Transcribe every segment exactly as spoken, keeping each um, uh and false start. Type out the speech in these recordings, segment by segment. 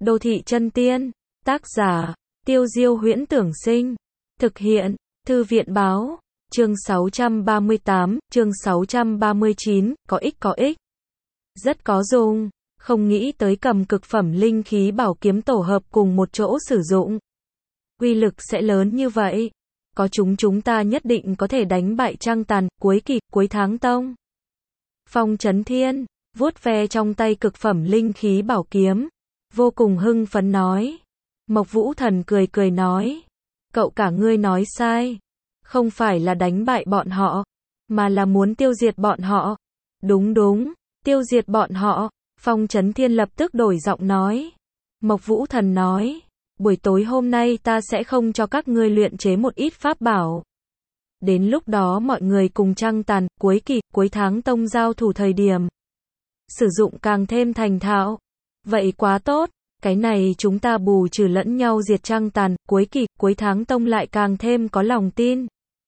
Đô thị chân tiên, tác giả, Tiêu Diêu Huyễn Tưởng Sinh, thực hiện, Thư viện Báo, chương sáu trăm ba mươi tám, chương sáu trăm ba mươi chín, có ích có ích. Rất có dùng, không nghĩ tới cầm cực phẩm linh khí bảo kiếm tổ hợp cùng một chỗ sử dụng. Uy lực sẽ lớn như vậy. Có chúng chúng ta nhất định có thể đánh bại Trăng Tàn, cuối kỳ, cuối tháng tông. Phong Chấn Thiên, vuốt ve trong tay cực phẩm linh khí bảo kiếm, vô cùng hưng phấn nói. Mộc Vũ Thần cười cười nói, cậu cả ngươi nói sai, không phải là đánh bại bọn họ, mà là muốn tiêu diệt bọn họ. Đúng đúng, tiêu diệt bọn họ. Phong Chấn Thiên lập tức đổi giọng nói. Mộc Vũ Thần nói, buổi tối hôm nay ta sẽ không cho các ngươi luyện chế một ít pháp bảo. Đến lúc đó mọi người cùng Trăng Tàn, cuối kỳ, cuối tháng tông giao thủ thời điểm, sử dụng càng thêm thành thạo. Vậy quá tốt, cái này chúng ta bù trừ lẫn nhau diệt Trăng Tàn, cuối kỳ, cuối tháng tông lại càng thêm có lòng tin.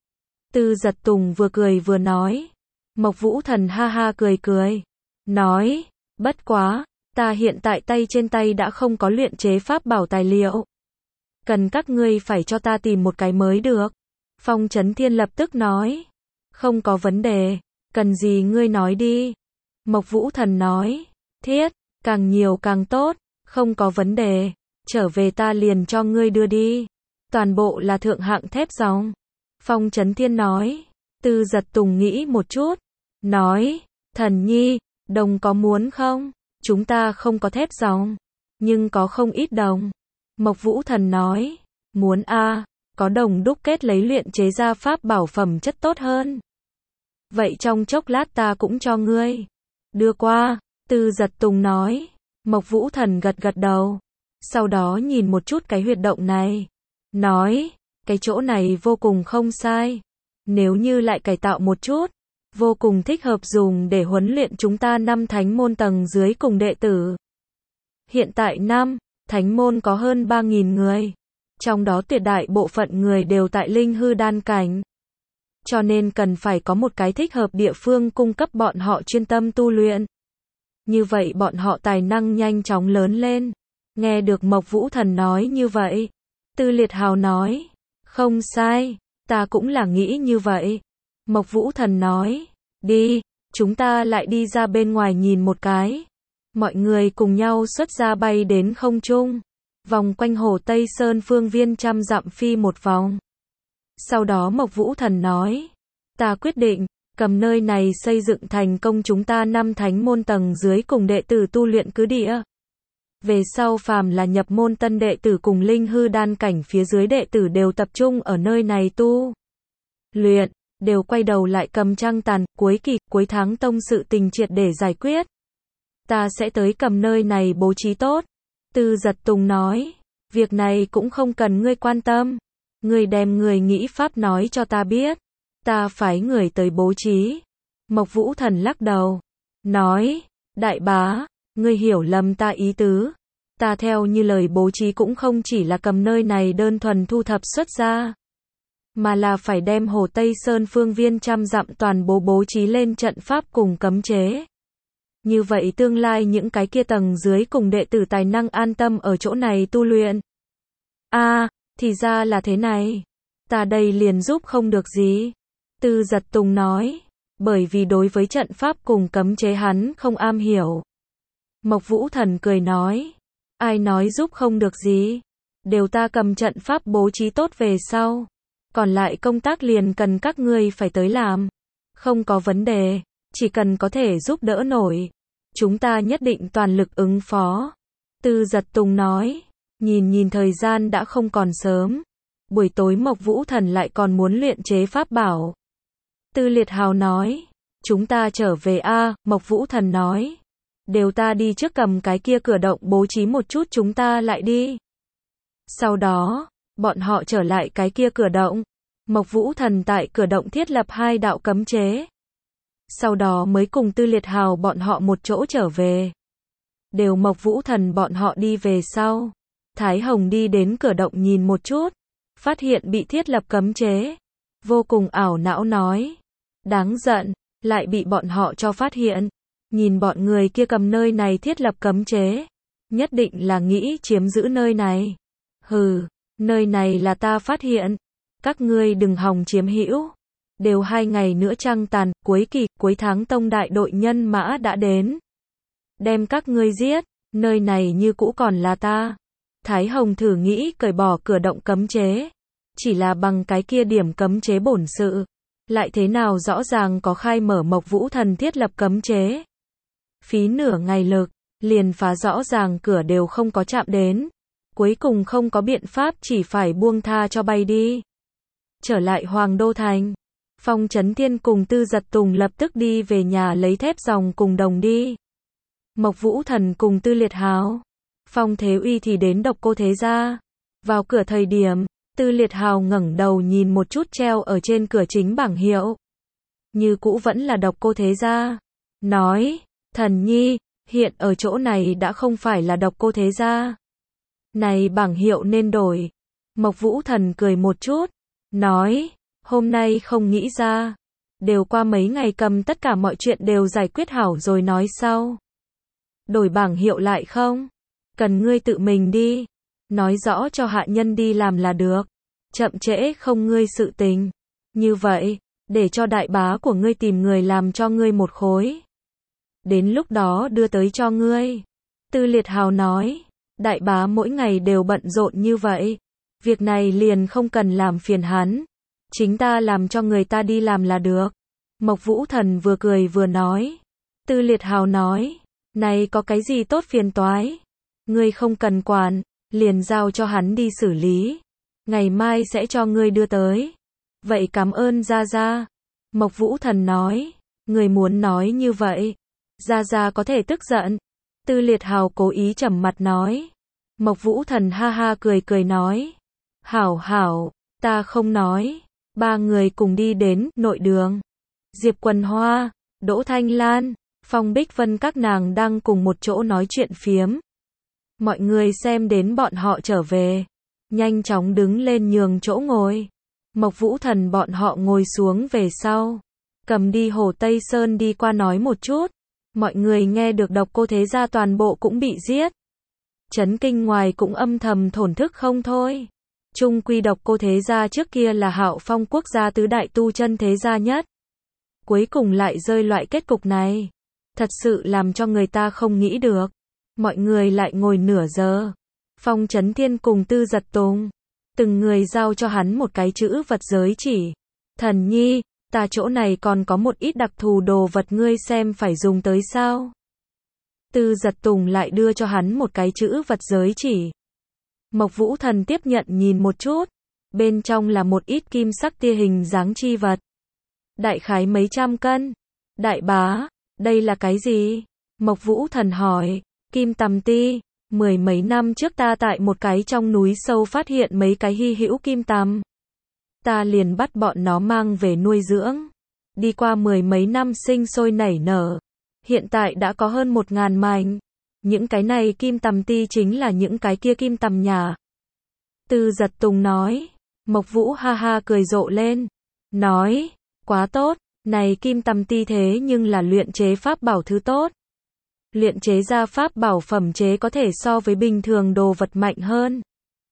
Tư Giật Tùng vừa cười vừa nói. Mộc Vũ Thần ha ha cười cười, nói, bất quá, ta hiện tại tay trên tay đã không có luyện chế pháp bảo tài liệu. Cần các ngươi phải cho ta tìm một cái mới được. Phong Chấn Thiên lập tức nói, không có vấn đề, cần gì ngươi nói đi. Mộc Vũ Thần nói, thiết, càng nhiều càng tốt, không có vấn đề, trở về ta liền cho ngươi đưa đi. Toàn bộ là thượng hạng thép ròng. Phong Chấn Thiên nói. Tư Giật Tùng nghĩ một chút, nói, Thần Nhi, đồng có muốn không? Chúng ta không có thép ròng, nhưng có không ít đồng. Mộc Vũ Thần nói, muốn a, à, có đồng đúc kết lấy luyện chế ra pháp bảo phẩm chất tốt hơn. Vậy trong chốc lát ta cũng cho ngươi. Đưa qua, Tư Giật Tùng nói. Mộc Vũ Thần gật gật đầu, sau đó nhìn một chút cái huyệt động này, nói, cái chỗ này vô cùng không sai. Nếu như lại cải tạo một chút, vô cùng thích hợp dùng để huấn luyện chúng ta năm thánh môn tầng dưới cùng đệ tử. Hiện tại năm thánh môn có hơn ba nghìn người, trong đó tuyệt đại bộ phận người đều tại linh hư đan cảnh. Cho nên cần phải có một cái thích hợp địa phương cung cấp bọn họ chuyên tâm tu luyện. Như vậy bọn họ tài năng nhanh chóng lớn lên. Nghe được Mộc Vũ Thần nói như vậy, Tư Liệt Hào nói, không sai, ta cũng là nghĩ như vậy. Mộc Vũ Thần nói, đi, chúng ta lại đi ra bên ngoài nhìn một cái. Mọi người cùng nhau xuất ra bay đến không trung, vòng quanh hồ Tây Sơn phương viên trăm dặm phi một vòng. Sau đó Mộc Vũ Thần nói, ta quyết định, cầm nơi này xây dựng thành công chúng ta năm thánh môn tầng dưới cùng đệ tử tu luyện cứ địa. Về sau phàm là nhập môn tân đệ tử cùng linh hư đan cảnh phía dưới đệ tử đều tập trung ở nơi này tu luyện, đều quay đầu lại cầm Trăng Tàn, cuối kỳ, cuối tháng tông sự tình triệt để giải quyết. Ta sẽ tới cầm nơi này bố trí tốt. Tư Giật Tùng nói, việc này cũng không cần ngươi quan tâm. Ngươi đem người nghĩ pháp nói cho ta biết, ta phái người tới bố trí. Mộc Vũ Thần lắc đầu, nói, đại bá, ngươi hiểu lầm ta ý tứ. Ta theo như lời bố trí cũng không chỉ là cầm nơi này đơn thuần thu thập xuất ra, mà là phải đem hồ Tây Sơn phương viên trăm dặm toàn bộ bố trí lên trận pháp cùng cấm chế. Như vậy tương lai những cái kia tầng dưới cùng đệ tử tài năng an tâm ở chỗ này tu luyện. A, à, thì ra là thế này. Ta đây liền giúp không được gì. Tư Giật Tùng nói, bởi vì đối với trận pháp cùng cấm chế hắn không am hiểu. Mộc Vũ Thần cười nói, ai nói giúp không được gì, đều ta cầm trận pháp bố trí tốt về sau, còn lại công tác liền cần các ngươi phải tới làm. Không có vấn đề, chỉ cần có thể giúp đỡ nổi, chúng ta nhất định toàn lực ứng phó. Tư Giật Tùng nói, nhìn nhìn thời gian đã không còn sớm, buổi tối Mộc Vũ Thần lại còn muốn luyện chế pháp bảo. Tư Liệt Hào nói, chúng ta trở về a. À, Mộc Vũ Thần nói, đều ta đi trước cầm cái kia cửa động bố trí một chút chúng ta lại đi. Sau đó, bọn họ trở lại cái kia cửa động. Mộc Vũ Thần tại cửa động thiết lập hai đạo cấm chế. Sau đó mới cùng Tư Liệt Hào bọn họ một chỗ trở về. Đều Mộc Vũ Thần bọn họ đi về sau. Thái Hồng đi đến cửa động nhìn một chút, phát hiện bị thiết lập cấm chế. Vô cùng ảo não nói, đáng giận, lại bị bọn họ cho phát hiện. Nhìn bọn người kia cầm nơi này thiết lập cấm chế, Nhất định là nghĩ chiếm giữ nơi này. Hừ, nơi này là ta phát hiện. Các ngươi đừng hòng chiếm hữu. Đều hai ngày nữa trăng tàn, cuối kỳ, cuối tháng tông đại đội nhân mã đã đến. Đem các ngươi giết, nơi này như cũ còn là ta. Thái Hồng thử nghĩ cởi bỏ cửa động cấm chế. Chỉ là bằng cái kia điểm cấm chế bổn sự. Lại thế nào rõ ràng có khai mở Mộc Vũ Thần thiết lập cấm chế. Phí nửa ngày lực, liền phá rõ ràng cửa đều không có chạm đến. Cuối cùng không có biện pháp chỉ phải buông tha cho bay đi. Trở lại Hoàng Đô Thành. Phong Chấn Thiên cùng Tư Giật Tùng lập tức đi về nhà lấy thép ròng cùng đồng đi. Mộc Vũ Thần cùng Tư Liệt Hào. Phong Thế Uy thì đến Độc Cô Thế Gia. Vào cửa thời điểm, Tư Liệt Hào ngẩng đầu nhìn một chút treo ở trên cửa chính bảng hiệu. Như cũ vẫn là Độc Cô Thế Gia. Nói, Thần Nhi, hiện ở chỗ này đã không phải là Độc Cô Thế Gia. Này bảng hiệu nên đổi. Mộc Vũ Thần cười một chút. Nói, hôm nay không nghĩ ra. Đều qua mấy ngày cầm tất cả mọi chuyện đều giải quyết hảo rồi nói sau. Đổi bảng hiệu lại không? Cần ngươi tự mình đi. Nói rõ cho hạ nhân đi làm là được. Chậm trễ không ngươi sự tình. Như vậy, để cho đại bá của ngươi tìm người làm cho ngươi một khối. Đến lúc đó đưa tới cho ngươi. Tư Liệt Hào nói, đại bá mỗi ngày đều bận rộn như vậy. Việc này liền không cần làm phiền hắn. Chính ta làm cho người ta đi làm là được. Mộc Vũ Thần vừa cười vừa nói. Tư Liệt Hào nói, này có cái gì tốt phiền toái. Ngươi không cần quản, liền giao cho hắn đi xử lý. Ngày mai sẽ cho ngươi đưa tới. Vậy cảm ơn Gia Gia. Mộc Vũ Thần nói, người muốn nói như vậy. Gia Gia có thể tức giận. Tư Liệt Hào cố ý trầm mặt nói. Mộc Vũ Thần ha ha cười cười nói. Hảo hảo, ta không nói. Ba người cùng đi đến nội đường. Diệp Quần Hoa, Đỗ Thanh Lan, Phong Bích Vân các nàng đang cùng một chỗ nói chuyện phiếm. Mọi người xem đến bọn họ trở về. Nhanh chóng đứng lên nhường chỗ ngồi. Mộc Vũ Thần bọn họ ngồi xuống về sau. Cầm đi Hồ Tây Sơn đi qua nói một chút. Mọi người nghe được Độc Cô Thế Gia toàn bộ cũng bị giết. Chấn kinh ngoài cũng âm thầm thổn thức không thôi. Trung quy Độc Cô Thế Gia trước kia là Hạo Phong quốc gia tứ đại tu chân thế gia nhất. Cuối cùng lại rơi loại kết cục này. Thật sự làm cho người ta không nghĩ được. Mọi người lại ngồi nửa giờ. Phong Chấn Thiên cùng Tư Giật Tùng. Từng người giao cho hắn một cái chữ vật giới chỉ. Thần Nhi, ta chỗ này còn có một ít đặc thù đồ vật ngươi xem phải dùng tới sao? Tư Giật Tùng lại đưa cho hắn một cái chữ vật giới chỉ. Mộc Vũ Thần tiếp nhận nhìn một chút. Bên trong là một ít kim sắc tia hình dáng chi vật. Đại khái mấy trăm cân. Đại bá, đây là cái gì? Mộc Vũ Thần hỏi. Kim tầm ti. Mười mấy năm trước ta tại một cái trong núi sâu phát hiện mấy cái hy hữu kim tầm. Ta liền bắt bọn nó mang về nuôi dưỡng. Đi qua mười mấy năm sinh sôi nảy nở. Hiện tại đã có hơn một ngàn mảnh. Những cái này kim tầm ti chính là những cái kia kim tầm nhà. Tư Giật Tùng nói. Mộc Vũ ha ha cười rộ lên. Nói, quá tốt, này kim tầm ti thế nhưng là luyện chế pháp bảo thứ tốt. Luyện chế ra pháp bảo phẩm chế có thể so với bình thường đồ vật mạnh hơn.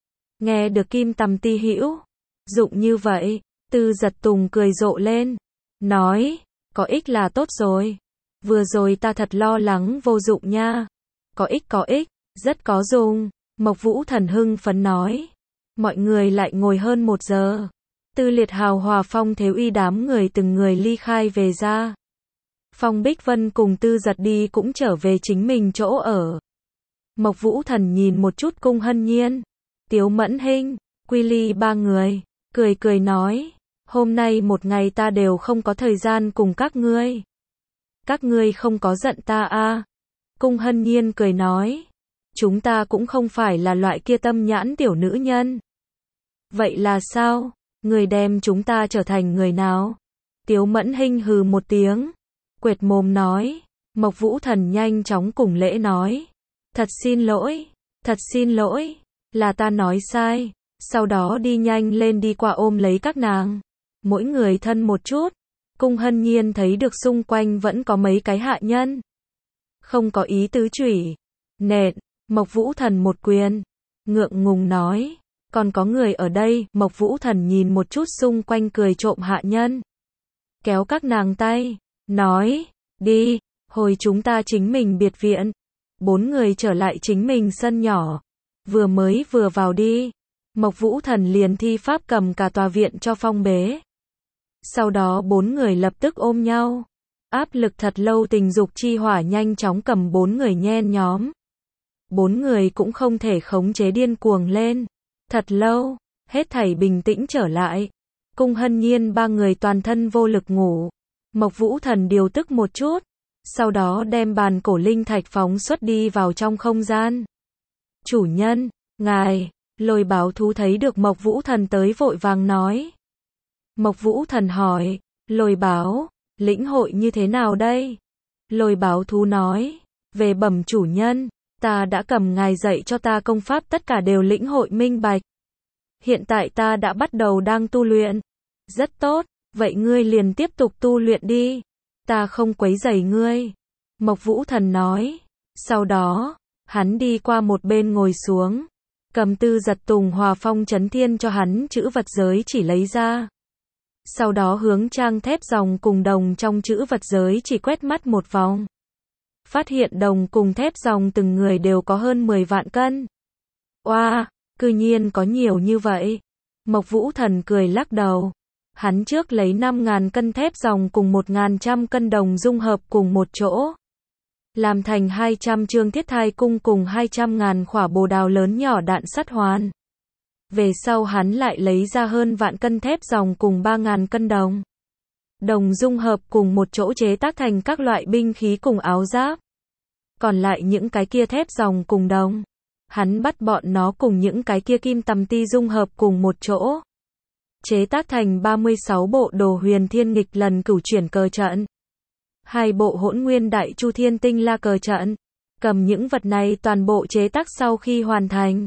Nghe được kim tầm ti hữu dụng như vậy, Tư Giật Tùng cười rộ lên. Nói, có ích là tốt rồi. Vừa rồi ta thật lo lắng vô dụng nha. Có ích có ích, rất có dùng. Mộc Vũ Thần hưng phấn nói. Mọi người lại ngồi hơn một giờ. Tư Liệt Hào hòa Phong Thế Uy đám người từng người ly khai về ra. Phong Bích Vân cùng Tư Giật đi cũng trở về chính mình chỗ ở. Mộc Vũ Thần nhìn một chút Cung Hân Nhiên, Tiếu Mẫn Hinh, Quy Ly ba người, cười cười nói, hôm nay một ngày ta đều không có thời gian cùng các ngươi. Các ngươi không có giận ta à? Cung Hân Nhiên cười nói, chúng ta cũng không phải là loại kia tâm nhãn tiểu nữ nhân. Vậy là sao? Người đem chúng ta trở thành người nào? Tiếu Mẫn Hinh hừ một tiếng, quệt mồm nói. Mộc Vũ Thần nhanh chóng cùng lễ nói, thật xin lỗi, thật xin lỗi, là ta nói sai. Sau đó đi nhanh lên đi qua ôm lấy các nàng, mỗi người thân một chút. Cung Hân Nhiên thấy được xung quanh vẫn có mấy cái hạ nhân, không có ý tứ chửi, nện, Mộc Vũ Thần một quyền, ngượng ngùng nói, còn có người ở đây, Mộc Vũ Thần nhìn một chút xung quanh cười trộm hạ nhân. Kéo các nàng tay, nói, đi, hồi chúng ta chính mình biệt viện. Bốn người trở lại chính mình sân nhỏ, vừa mới vừa vào đi, Mộc Vũ Thần liền thi pháp cầm cả tòa viện cho phong bế. Sau đó bốn người lập tức ôm nhau, áp lực thật lâu tình dục chi hỏa nhanh chóng cầm bốn người nhen nhóm. Bốn người cũng không thể khống chế điên cuồng lên. Thật lâu, hết thảy bình tĩnh trở lại. Cung Hân Nhiên ba người toàn thân vô lực ngủ. Mộc Vũ Thần điều tức một chút, sau đó đem bàn cổ linh thạch phóng xuất đi vào trong không gian. Chủ nhân, ngài, Lôi Báo Thú thấy được Mộc Vũ Thần tới vội vàng nói. Mộc Vũ Thần hỏi, Lôi Báo, lĩnh hội như thế nào đây? Lôi Báo Thú nói, về bẩm chủ nhân, ta đã cầm ngài dạy cho ta công pháp tất cả đều lĩnh hội minh bạch. Hiện tại ta đã bắt đầu đang tu luyện. Rất tốt, vậy ngươi liền tiếp tục tu luyện đi. Ta không quấy rầy ngươi. Mộc Vũ Thần nói. Sau đó, hắn đi qua một bên ngồi xuống. Cầm Tư Giật Tùng Hòa Phong Chấn Thiên cho hắn chữ vật giới chỉ lấy ra. Sau đó hướng trang thép ròng cùng đồng trong chữ vật giới chỉ quét mắt một vòng. Phát hiện đồng cùng thép ròng từng người đều có hơn mười vạn cân. Oa, wow, cư nhiên có nhiều như vậy. Mộc Vũ Thần cười lắc đầu. Hắn trước lấy năm ngàn cân thép ròng cùng một nghìn trăm cân đồng dung hợp cùng một chỗ. Làm thành hai trăm trương thiết thai cung cùng hai trăm ngàn khỏa bồ đào lớn nhỏ đạn sắt hoàn. Về sau hắn lại lấy ra hơn vạn cân thép ròng cùng ba ngàn cân đồng. Đồng dung hợp cùng một chỗ chế tác thành các loại binh khí cùng áo giáp. Còn lại những cái kia thép ròng cùng đồng, hắn bắt bọn nó cùng những cái kia kim tầm ti dung hợp cùng một chỗ. Chế tác thành ba mươi sáu bộ đồ huyền thiên nghịch lần cửu chuyển cờ trận. Hai bộ hỗn nguyên đại chu thiên tinh la cờ trận. Cầm những vật này toàn bộ chế tác sau khi hoàn thành.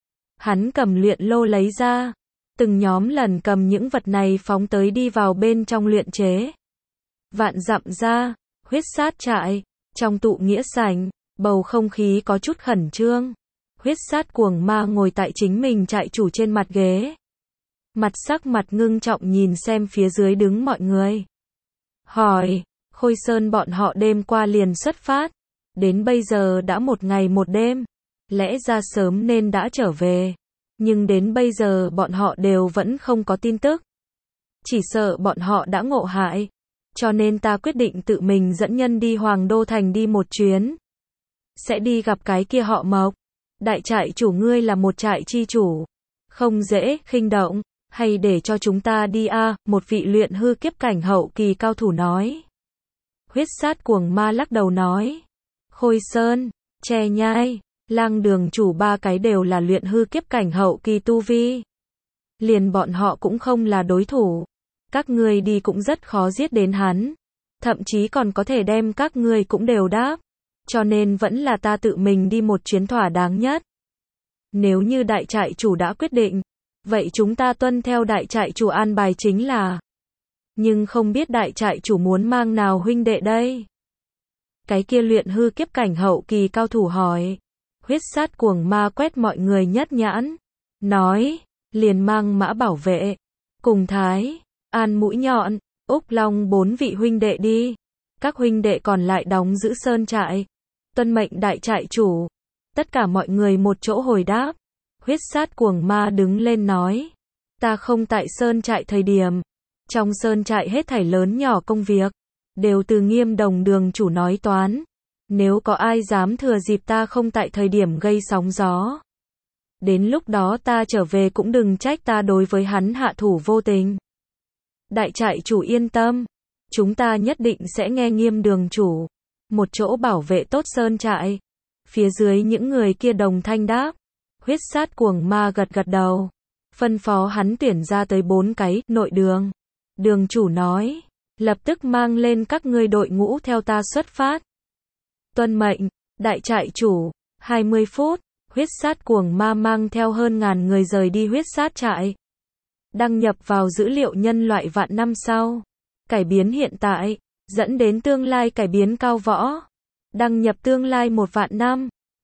Hắn cầm luyện lô lấy ra. Từng nhóm lần cầm những vật này phóng tới đi vào bên trong luyện chế. Vạn dặm ra, huyết sát trại, trong tụ nghĩa sảnh, bầu không khí có chút khẩn trương. Huyết sát cuồng ma ngồi tại chính mình trại chủ trên mặt ghế. Mặt sắc mặt ngưng trọng nhìn xem phía dưới đứng mọi người. Hỏi, Khôi Sơn bọn họ đêm qua liền xuất phát. Đến bây giờ đã một ngày một đêm. Lẽ ra sớm nên đã trở về. Nhưng đến bây giờ bọn họ đều vẫn không có tin tức. Chỉ sợ bọn họ đã ngộ hại. Cho nên ta quyết định tự mình dẫn nhân đi Hoàng Đô Thành đi một chuyến. Sẽ đi gặp cái kia họ Mộc. Đại trại chủ ngươi là một trại chi chủ. Không dễ, khinh động. Hay để cho chúng ta đi a à, một vị luyện hư kiếp cảnh hậu kỳ cao thủ nói. Huyết sát cuồng ma lắc đầu nói. Khôi Sơn, Tre Nhai, Lang Đường chủ ba cái đều là luyện hư kiếp cảnh hậu kỳ tu vi. Liền bọn họ cũng không là đối thủ. Các ngươi đi cũng rất khó giết đến hắn. Thậm chí còn có thể đem các ngươi cũng đều đáp. Cho nên vẫn là ta tự mình đi một chuyến thỏa đáng nhất. Nếu như đại trại chủ đã quyết định, vậy chúng ta tuân theo đại trại chủ an bài chính là. Nhưng không biết đại trại chủ muốn mang nào huynh đệ đây? Cái kia luyện hư kiếp cảnh hậu kỳ cao thủ hỏi. Huyết sát cuồng ma quét mọi người nhất nhãn. Nói, liền mang Mã Bảo Vệ. Cùng Thái, An Mũi Nhọn, Úc Long bốn vị huynh đệ đi. Các huynh đệ còn lại đóng giữ sơn trại. Tuân mệnh đại trại chủ. Tất cả mọi người một chỗ hồi đáp. Huyết sát cuồng ma đứng lên nói. Ta không tại sơn trại thời điểm. Trong sơn trại hết thảy lớn nhỏ công việc. Đều từ Nghiêm Đồng đường chủ nói toán. Nếu có ai dám thừa dịp ta không tại thời điểm gây sóng gió. Đến lúc đó ta trở về cũng đừng trách ta đối với hắn hạ thủ vô tình. Đại trại chủ yên tâm. Chúng ta nhất định sẽ nghe Nghiêm đường chủ. Một chỗ bảo vệ tốt sơn trại. Phía dưới những người kia đồng thanh đáp. Huyết sát cuồng ma gật gật đầu. Phân phó hắn tuyển ra tới bốn cái nội đường. Đường chủ nói. Lập tức mang lên các ngươi đội ngũ theo ta xuất phát. Tuân mệnh, đại trại chủ. hai mươi phút, huyết sát cuồng ma mang theo hơn ngàn người rời đi huyết sát trại. Đăng nhập vào dữ liệu nhân loại vạn năm sau. Cải biến hiện tại, dẫn đến tương lai cải biến cao võ. Đăng nhập tương lai một vạn năm.